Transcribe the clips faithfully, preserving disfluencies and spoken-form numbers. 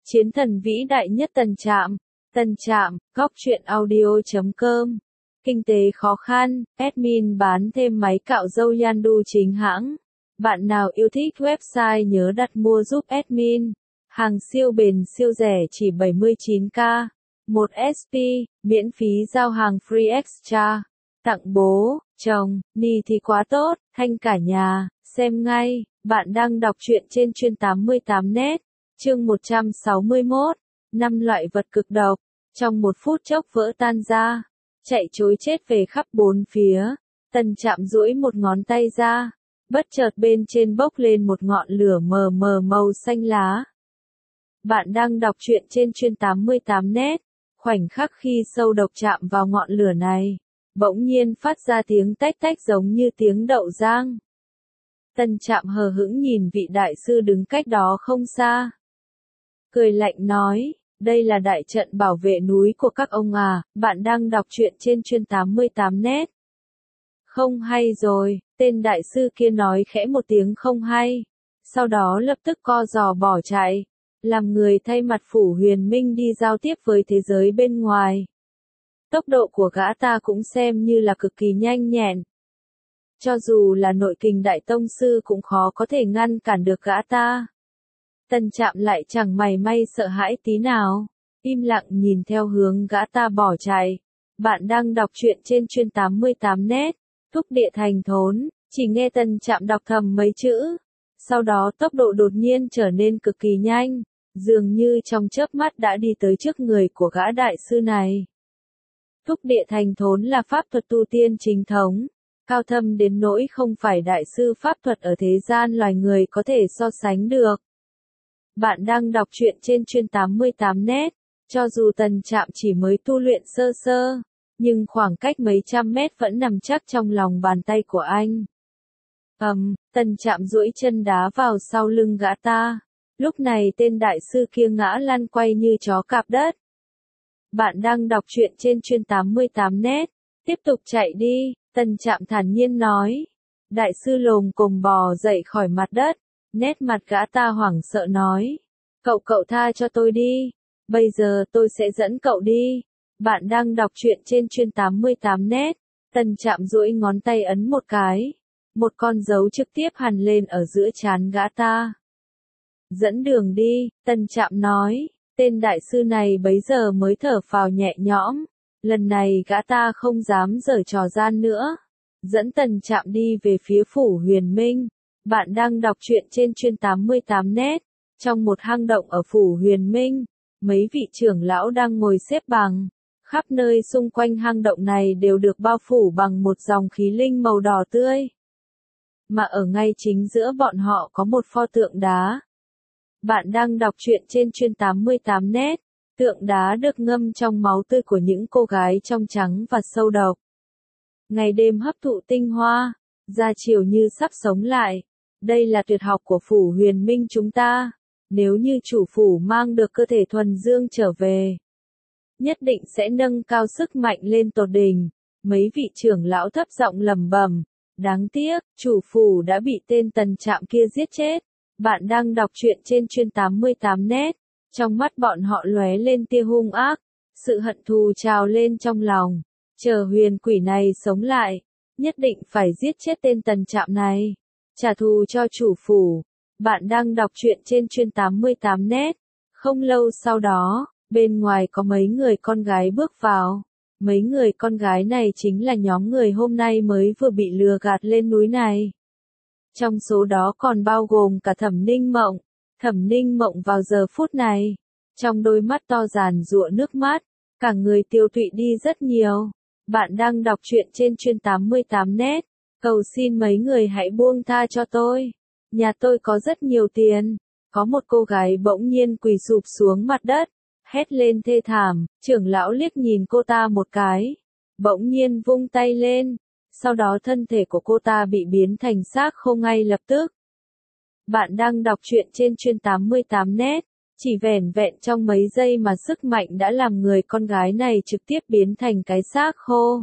Chiến thần vĩ đại nhất Tần Trạm. Tần Trạm, góc truyện audio chấm com. Kinh tế khó khăn, admin bán thêm máy cạo râu Yandu chính hãng. Bạn nào yêu thích website nhớ đặt mua giúp admin. Hàng siêu bền siêu rẻ chỉ bảy mươi chín k. một ét pê, miễn phí giao hàng free extra. Tặng bố, chồng, ni thì quá tốt, thanh cả nhà, xem ngay. Bạn đang đọc truyện trên chuyên tám mươi tám net. Chương một trăm sáu mươi mốt, năm loại vật cực độc, trong một phút chốc vỡ tan ra, chạy trối chết về khắp bốn phía. Tần Trạm duỗi một ngón tay ra, bất chợt bên trên bốc lên một ngọn lửa mờ mờ màu xanh lá. Bạn đang đọc truyện trên chuyên tám mươi tám net, khoảnh khắc khi sâu độc chạm vào ngọn lửa này, bỗng nhiên phát ra tiếng tách tách giống như tiếng đậu rang. Tần Trạm hờ hững nhìn vị đại sư đứng cách đó không xa. Cười lạnh nói, đây là đại trận bảo vệ núi của các ông à, bạn đang đọc truyện trên chuyên tám mươi tám net. Không hay rồi, tên đại sư kia nói khẽ một tiếng không hay, sau đó lập tức co giò bỏ chạy, làm người thay mặt Phủ Huyền Minh đi giao tiếp với thế giới bên ngoài. Tốc độ của gã ta cũng xem như là cực kỳ nhanh nhẹn. Cho dù là nội kình đại tông sư cũng khó có thể ngăn cản được gã ta. Tần Trạm lại chẳng mảy may sợ hãi tí nào, im lặng nhìn theo hướng gã ta bỏ chạy. Bạn đang đọc truyện trên chuyên tám mươi tám net, Thúc Địa Thành Thốn, chỉ nghe Tần Trạm đọc thầm mấy chữ. Sau đó tốc độ đột nhiên trở nên cực kỳ nhanh, dường như trong chớp mắt đã đi tới trước người của gã đại sư này. Thúc Địa Thành Thốn là pháp thuật tu tiên chính thống, cao thâm đến nỗi không phải đại sư pháp thuật ở thế gian loài người có thể so sánh được. Bạn đang đọc truyện trên chuyên tám mươi tám net, cho dù Tần Trạm chỉ mới tu luyện sơ sơ, nhưng khoảng cách mấy trăm mét vẫn nằm chắc trong lòng bàn tay của anh. Ầm, um, Tần Trạm duỗi chân đá vào sau lưng gã ta. Lúc này tên đại sư kia ngã lăn quay như chó cạp đất. Bạn đang đọc truyện trên chuyên tám mươi tám net, tiếp tục chạy đi, Tần Trạm thản nhiên nói. Đại sư lồm cồm bò dậy khỏi mặt đất. Nét mặt gã ta hoảng sợ nói, cậu cậu tha cho tôi đi, bây giờ tôi sẽ dẫn cậu đi. Bạn đang đọc truyện trên chuyên tám mươi tám net, Tần Trạm duỗi ngón tay ấn một cái, một con dấu trực tiếp hằn lên ở giữa trán gã ta. Dẫn đường đi, Tần Trạm nói, tên đại sư này bấy giờ mới thở phào nhẹ nhõm, lần này gã ta không dám giở trò gian nữa, dẫn Tần Trạm đi về phía Phủ Huyền Minh. Bạn đang đọc truyện trên chuyên tám mươi tám net, trong một hang động ở Phủ Huyền Minh, mấy vị trưởng lão đang ngồi xếp bằng, khắp nơi xung quanh hang động này đều được bao phủ bằng một dòng khí linh màu đỏ tươi. Mà ở ngay chính giữa bọn họ có một pho tượng đá. Bạn đang đọc truyện trên chuyên tám mươi tám net, tượng đá được ngâm trong máu tươi của những cô gái trong trắng và sâu độc. Ngày đêm hấp thụ tinh hoa, ra chiều như sắp sống lại. Đây là tuyệt học của Phủ Huyền Minh chúng ta. Nếu như chủ phủ mang được cơ thể thuần dương trở về, nhất định sẽ nâng cao sức mạnh lên tột đỉnh. Mấy vị trưởng lão thấp giọng lẩm bẩm, đáng tiếc, chủ phủ đã bị tên Tần Trạm kia giết chết. Bạn đang đọc truyện trên chuyên tám mươi tám net, trong mắt bọn họ lóe lên tia hung ác, sự hận thù trào lên trong lòng. Chờ huyền quỷ này sống lại, nhất định phải giết chết tên Tần Trạm này, trả thù cho chủ phủ. Bạn đang đọc truyện trên chuyên tám mươi tám net. Không lâu sau đó, bên ngoài có mấy người con gái bước vào. Mấy người con gái này chính là nhóm người hôm nay mới vừa bị lừa gạt lên núi này. Trong số đó còn bao gồm cả Thẩm Ninh Mộng. Thẩm Ninh Mộng vào giờ phút này, trong đôi mắt to giàn giụa nước mắt, cả người tiêu tụy đi rất nhiều. Bạn đang đọc truyện trên chuyên tám mươi tám net. Cầu xin mấy người hãy buông tha cho tôi. Nhà tôi có rất nhiều tiền. Có một cô gái bỗng nhiên quỳ sụp xuống mặt đất, hét lên thê thảm. Trưởng lão liếc nhìn cô ta một cái, bỗng nhiên vung tay lên. Sau đó thân thể của cô ta bị biến thành xác khô ngay lập tức. Bạn đang đọc truyện trên chuyên tám mươi tám net. Chỉ vẻn vẹn trong mấy giây mà sức mạnh đã làm người con gái này trực tiếp biến thành cái xác khô.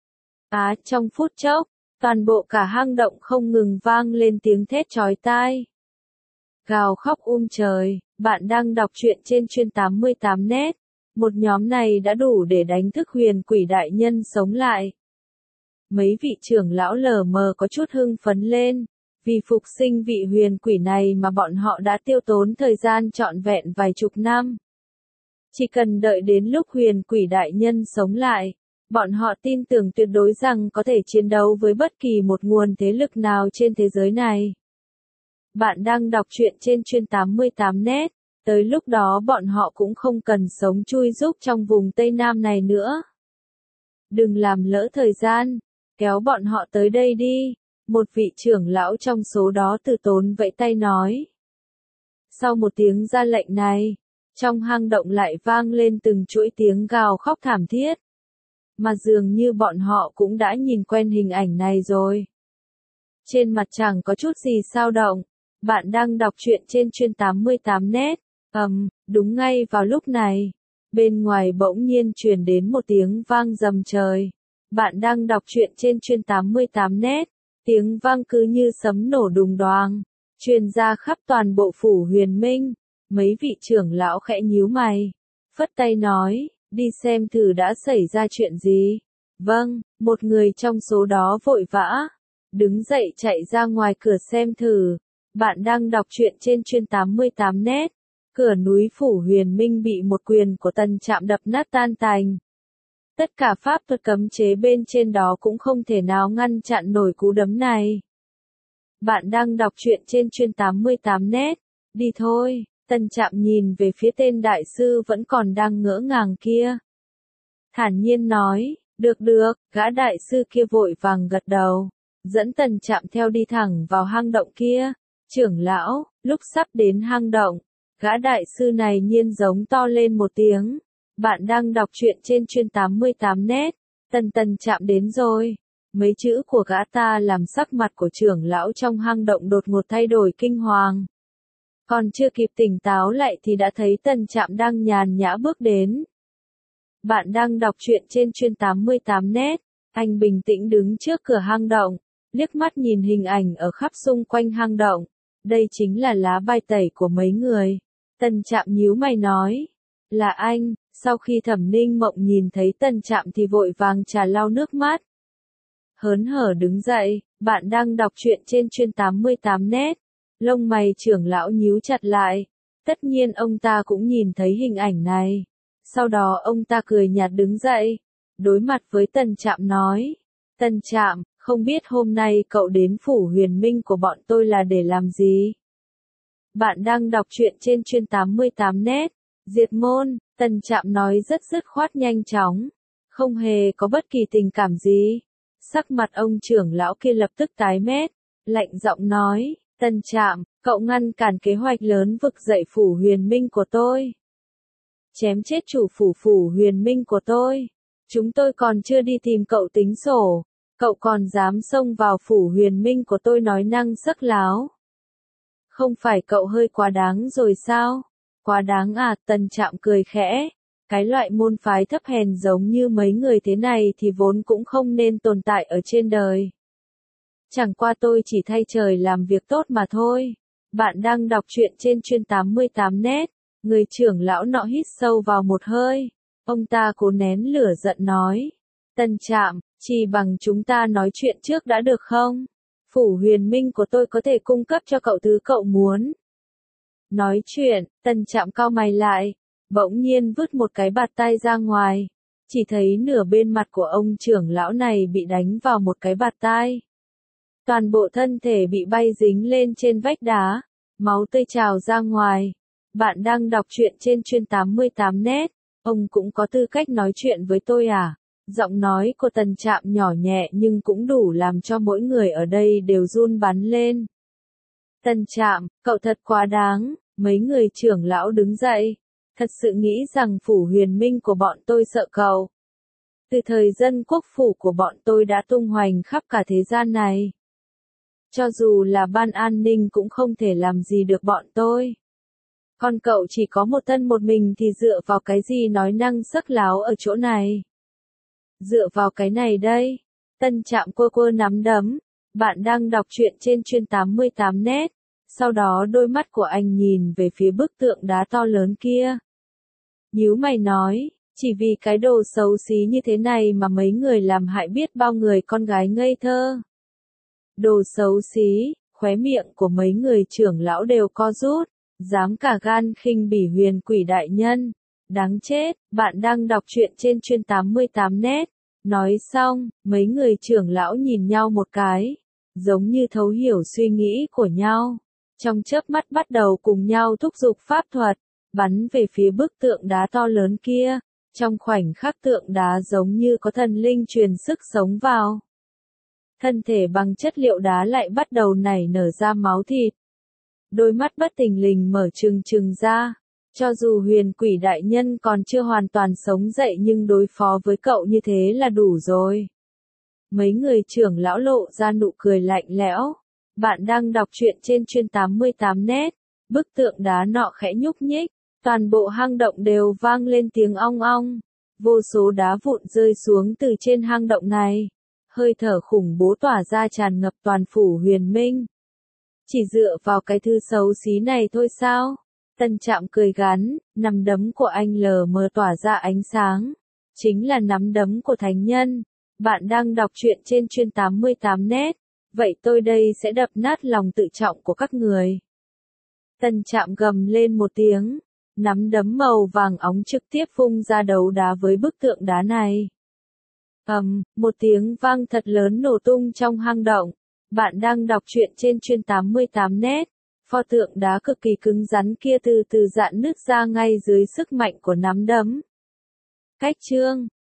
Á, trong phút chốc, toàn bộ cả hang động không ngừng vang lên tiếng thét chói tai. Gào khóc um trời, Bạn đang đọc truyện trên chuyên tám mươi tám net. Một nhóm này đã đủ để đánh thức huyền quỷ đại nhân sống lại. Mấy vị trưởng lão lờ mờ có chút hưng phấn lên. Vì phục sinh vị huyền quỷ này mà bọn họ đã tiêu tốn thời gian trọn vẹn vài chục năm. Chỉ cần đợi đến lúc huyền quỷ đại nhân sống lại, bọn họ tin tưởng tuyệt đối rằng có thể chiến đấu với bất kỳ một nguồn thế lực nào trên thế giới này. Bạn đang đọc truyện trên chuyên tám mươi tám net, tới lúc đó bọn họ cũng không cần sống chui rúc trong vùng Tây Nam này nữa. Đừng làm lỡ thời gian, kéo bọn họ tới đây đi, một vị trưởng lão trong số đó từ tốn vẫy tay nói. Sau một tiếng ra lệnh này, trong hang động lại vang lên từng chuỗi tiếng gào khóc thảm thiết. Mà dường như bọn họ cũng đã nhìn quen hình ảnh này rồi. Trên mặt chẳng có chút gì dao động. Bạn đang đọc truyện trên chuyên tám mươi tám net. Ầm, um, đúng ngay vào lúc này, bên ngoài bỗng nhiên truyền đến một tiếng vang rầm trời. Bạn đang đọc truyện trên chuyên tám mươi tám net. Tiếng vang cứ như sấm nổ đùng đoàng, truyền ra khắp toàn bộ phủ Huyền Minh. Mấy vị trưởng lão khẽ nhíu mày, phất tay nói, đi xem thử đã xảy ra chuyện gì. Vâng, một người trong số đó vội vã, đứng dậy chạy ra ngoài cửa xem thử. Bạn đang đọc truyện trên chuyên tám mươi tám net. Cửa núi phủ Huyền Minh bị một quyền của Tần Trạm đập nát tan tành. Tất cả pháp thuật cấm chế bên trên đó cũng không thể nào ngăn chặn nổi cú đấm này. Bạn đang đọc truyện trên chuyên tám mươi tám net. Đi thôi. Tần Trạm nhìn về phía tên đại sư vẫn còn đang ngỡ ngàng kia. Thản nhiên nói, được được, gã đại sư kia vội vàng gật đầu. Dẫn Tần Trạm theo đi thẳng vào hang động kia. Trưởng lão, lúc sắp đến hang động, gã đại sư này nhiên giống to lên một tiếng. Bạn đang đọc truyện trên chuyên tám mươi tám net. Tần Tần Trạm đến rồi. Mấy chữ của gã ta làm sắc mặt của trưởng lão trong hang động đột ngột thay đổi kinh hoàng. Còn chưa kịp tỉnh táo lại thì đã thấy Tần Trạm đang nhàn nhã bước đến. Bạn đang đọc truyện trên chuyên tám mươi tám net. Anh bình tĩnh đứng trước cửa hang động, liếc mắt nhìn hình ảnh ở khắp xung quanh hang động. Đây chính là lá bài tẩy của mấy người. Tần Trạm nhíu mày nói, là anh. Sau khi Thẩm Ninh Mộng nhìn thấy Tần Trạm thì vội vàng trà lau nước mắt. Hớn hở đứng dậy, bạn đang đọc truyện trên chuyên tám mươi tám net. Lông mày trưởng lão nhíu chặt lại. Tất nhiên ông ta cũng nhìn thấy hình ảnh này. Sau đó ông ta cười nhạt đứng dậy. Đối mặt với Tần Trạm nói. Tần Trạm, không biết hôm nay cậu đến phủ Huyền Minh của bọn tôi là để làm gì? Bạn đang đọc truyện trên chuyên tám mươi tám net. Diệt môn, Tần Trạm nói rất dứt khoát nhanh chóng. Không hề có bất kỳ tình cảm gì. Sắc mặt ông trưởng lão kia lập tức tái mét. Lạnh giọng nói. Tần Trạm, cậu ngăn cản kế hoạch lớn vực dậy phủ Huyền Minh của tôi. Chém chết chủ phủ phủ Huyền Minh của tôi. Chúng tôi còn chưa đi tìm cậu tính sổ. Cậu còn dám xông vào phủ Huyền Minh của tôi nói năng sắc láo. Không phải cậu hơi quá đáng rồi sao? Quá đáng à? Tần Trạm cười khẽ. Cái loại môn phái thấp hèn giống như mấy người thế này thì vốn cũng không nên tồn tại ở trên đời. Chẳng qua tôi chỉ thay trời làm việc tốt mà thôi. Bạn đang đọc truyện trên chuyên tám mươi tám net. Người trưởng lão nọ hít sâu vào một hơi. Ông ta cố nén lửa giận nói. Tần Trạm, chỉ bằng chúng ta nói chuyện trước đã được không? Phủ Huyền Minh của tôi có thể cung cấp cho cậu thứ cậu muốn. Nói chuyện, Tần Trạm cau mày lại. Bỗng nhiên vứt một cái bạt tay ra ngoài. Chỉ thấy nửa bên mặt của ông trưởng lão này bị đánh vào một cái bạt tay. Toàn bộ thân thể bị bay dính lên trên vách đá. Máu tươi trào ra ngoài. Bạn đang đọc truyện trên chuyên tám mươi tám net. Ông cũng có tư cách nói chuyện với tôi à? Giọng nói của Tần Trạm nhỏ nhẹ nhưng cũng đủ làm cho mỗi người ở đây đều run bắn lên. Tần Trạm, cậu thật quá đáng. Mấy người trưởng lão đứng dậy. Thật sự nghĩ rằng phủ Huyền Minh của bọn tôi sợ cậu. Từ thời dân quốc phủ của bọn tôi đã tung hoành khắp cả thế gian này. Cho dù là ban an ninh cũng không thể làm gì được bọn tôi. Còn cậu chỉ có một thân một mình thì dựa vào cái gì nói năng sắc láo ở chỗ này? Dựa vào cái này đây. Tần Trạm quơ quơ nắm đấm. Bạn đang đọc truyện trên chuyên tám mươi tám net. Sau đó đôi mắt của anh nhìn về phía bức tượng đá to lớn kia. Nhíu mày nói, chỉ vì cái đồ xấu xí như thế này mà mấy người làm hại biết bao người con gái ngây thơ. Đồ xấu xí, khóe miệng của mấy người trưởng lão đều co rút, dám cả gan khinh bỉ huyền quỷ đại nhân. Đáng chết, bạn đang đọc truyện trên chuyên tám mươi tám net. Nói xong, mấy người trưởng lão nhìn nhau một cái, giống như thấu hiểu suy nghĩ của nhau. Trong chớp mắt bắt đầu cùng nhau thúc giục pháp thuật, bắn về phía bức tượng đá to lớn kia. Trong khoảnh khắc tượng đá giống như có thần linh truyền sức sống vào. Thân thể bằng chất liệu đá lại bắt đầu nảy nở ra máu thịt. Đôi mắt bất thình lình mở trừng trừng ra. Cho dù huyền quỷ đại nhân còn chưa hoàn toàn sống dậy nhưng đối phó với cậu như thế là đủ rồi. Mấy người trưởng lão lộ ra nụ cười lạnh lẽo. Bạn đang đọc truyện trên chuyên tám mươi tám net. Bức tượng đá nọ khẽ nhúc nhích. Toàn bộ hang động đều vang lên tiếng ong ong. Vô số đá vụn rơi xuống từ trên hang động này. Hơi thở khủng bố tỏa ra tràn ngập toàn phủ huyền minh. Chỉ dựa vào cái thứ xấu xí này thôi sao? Tân Trạm cười gắn, nắm đấm của anh lờ mờ tỏa ra ánh sáng. Chính là nắm đấm của thánh nhân. Bạn đang đọc truyện trên chuyên tám mươi tám net. Vậy tôi đây sẽ đập nát lòng tự trọng của các người. Tân Trạm gầm lên một tiếng. Nắm đấm màu vàng óng trực tiếp vung ra đấu đá với bức tượng đá này. ầm, um, một tiếng vang thật lớn nổ tung trong hang động. Bạn đang đọc truyện trên chuyên tám mươi tám net. Pho tượng đá cực kỳ cứng rắn kia từ từ rạn nứt ra ngay dưới sức mạnh của nắm đấm. Cách chương